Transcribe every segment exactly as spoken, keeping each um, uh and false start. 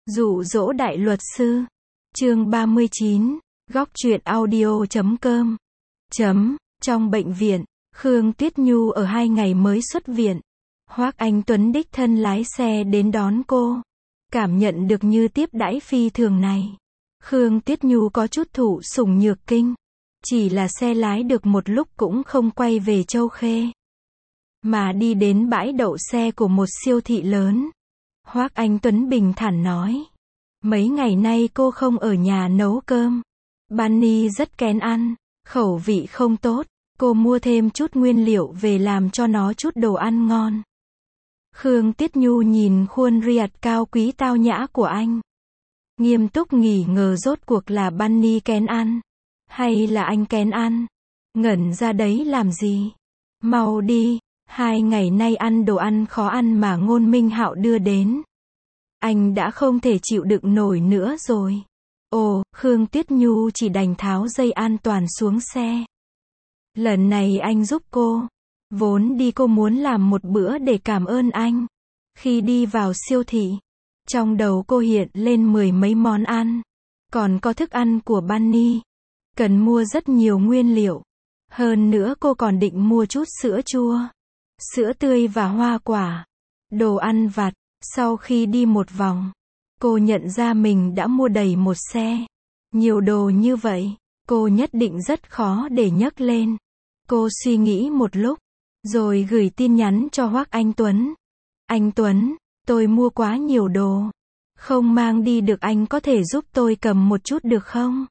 Dụ dỗ đại luật sư. Chương ba mươi chín. Góc truyện audio chấm com. Chấm. Trong bệnh viện, Khương Tuyết Nhu ở hai ngày mới xuất viện. Hoắc Anh Tuấn đích thân lái xe đến đón cô. Cảm nhận được như tiếp đãi phi thường này, Khương Tuyết Nhu có chút thụ sủng nhược kinh. Chỉ là xe lái được một lúc cũng không quay về Châu Khê, mà đi đến bãi đậu xe của một siêu thị lớn. Hoắc Anh Tuấn bình thản nói, mấy ngày nay cô không ở nhà nấu cơm. Bunny rất kén ăn, khẩu vị không tốt, cô mua thêm chút nguyên liệu về làm cho nó chút đồ ăn ngon. Khương Tuyết Nhu nhìn khuôn riat cao quý tao nhã của anh, nghiêm túc nghỉ ngờ rốt cuộc là Bunny kén ăn, hay là anh kén ăn. Ngẩn ra đấy làm gì? Mau đi, hai ngày nay ăn đồ ăn khó ăn mà Ngôn Minh Hạo đưa đến. Anh đã không thể chịu đựng nổi nữa rồi. Ồ, Khương Tuyết Nhu chỉ đành tháo dây an toàn xuống xe. Lần này anh giúp cô. Vốn đi cô muốn làm một bữa để cảm ơn anh. Khi đi vào siêu thị, trong đầu cô hiện lên mười mấy món ăn. Còn có thức ăn của Bunny. Cần mua rất nhiều nguyên liệu. Hơn nữa cô còn định mua chút sữa chua, sữa tươi và hoa quả, đồ ăn vặt. Sau khi đi một vòng, cô nhận ra mình đã mua đầy một xe. Nhiều đồ như vậy, cô nhất định rất khó để nhấc lên. Cô suy nghĩ một lúc, rồi gửi tin nhắn cho Hoắc Anh Tuấn. Anh Tuấn, tôi mua quá nhiều đồ, không mang đi được, anh có thể giúp tôi cầm một chút được không?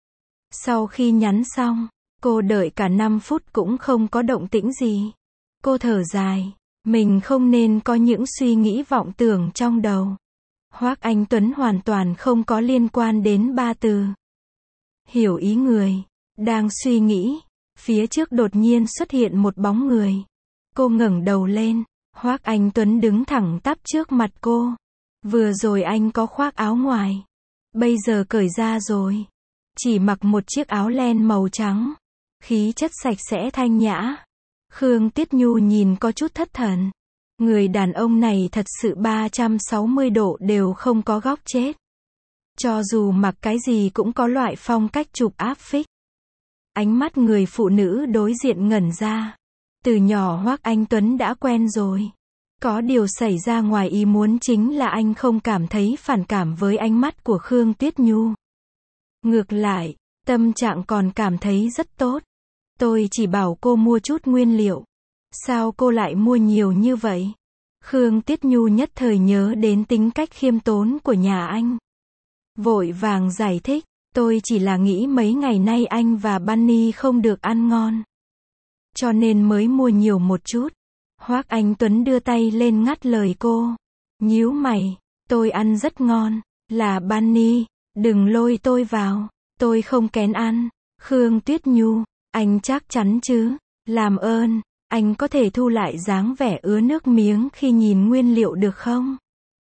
Sau khi nhắn xong, cô đợi cả năm phút cũng không có động tĩnh gì. Cô thở dài, mình không nên có những suy nghĩ vọng tưởng trong đầu. Hoắc Anh Tuấn hoàn toàn không có liên quan đến ba từ hiểu ý người. Đang suy nghĩ, phía trước đột nhiên xuất hiện một bóng người. Cô ngẩng đầu lên, Hoắc Anh Tuấn đứng thẳng tắp trước mặt cô. Vừa rồi anh có khoác áo ngoài, bây giờ cởi ra rồi, chỉ mặc một chiếc áo len màu trắng, khí chất sạch sẽ thanh nhã. Khương Tuyết Nhu nhìn có chút thất thần. Người đàn ông này thật sự ba trăm sáu mươi độ đều không có góc chết. Cho dù mặc cái gì cũng có loại phong cách chụp áp phích. Ánh mắt người phụ nữ đối diện ngẩn ra. Từ nhỏ Hoắc Anh Tuấn đã quen rồi. Có điều xảy ra ngoài ý muốn chính là anh không cảm thấy phản cảm với ánh mắt của Khương Tuyết Nhu. Ngược lại, tâm trạng còn cảm thấy rất tốt. Tôi chỉ bảo cô mua chút nguyên liệu. Sao cô lại mua nhiều như vậy? Khương Tuyết Nhu nhất thời nhớ đến tính cách khiêm tốn của nhà anh. Vội vàng giải thích, tôi chỉ là nghĩ mấy ngày nay anh và Bunny không được ăn ngon, cho nên mới mua nhiều một chút. Hoắc Anh Tuấn đưa tay lên ngắt lời cô. Nhíu mày, tôi ăn rất ngon, là Bunny, đừng lôi tôi vào, tôi không kén ăn. Khương Tuyết Nhu, anh chắc chắn chứ? Làm ơn, anh có thể thu lại dáng vẻ ứa nước miếng khi nhìn nguyên liệu được không?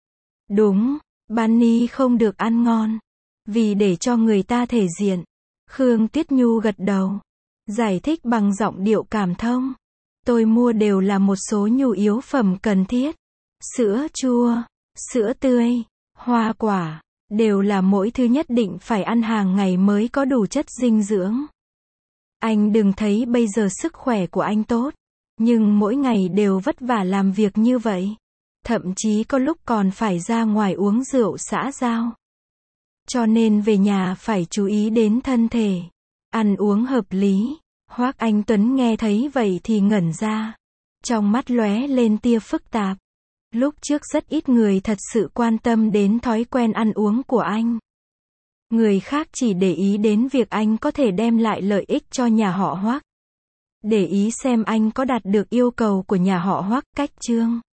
Đúng, Bunny không được ăn ngon, vì để cho người ta thể diện. Khương Tuyết Nhu gật đầu, giải thích bằng giọng điệu cảm thông. Tôi mua đều là một số nhu yếu phẩm cần thiết. Sữa chua, sữa tươi, hoa quả, đều là mỗi thứ nhất định phải ăn hàng ngày mới có đủ chất dinh dưỡng. Anh đừng thấy bây giờ sức khỏe của anh tốt, nhưng mỗi ngày đều vất vả làm việc như vậy. Thậm chí có lúc còn phải ra ngoài uống rượu xã giao. Cho nên về nhà phải chú ý đến thân thể, ăn uống hợp lý. Hoắc Anh Tuấn nghe thấy vậy thì ngẩn ra. Trong mắt lóe lên tia phức tạp. Lúc trước rất ít người thật sự quan tâm đến thói quen ăn uống của anh. Người khác chỉ để ý đến việc anh có thể đem lại lợi ích cho nhà họ Hoắc. Để ý xem anh có đạt được yêu cầu của nhà họ Hoắc. Cách chương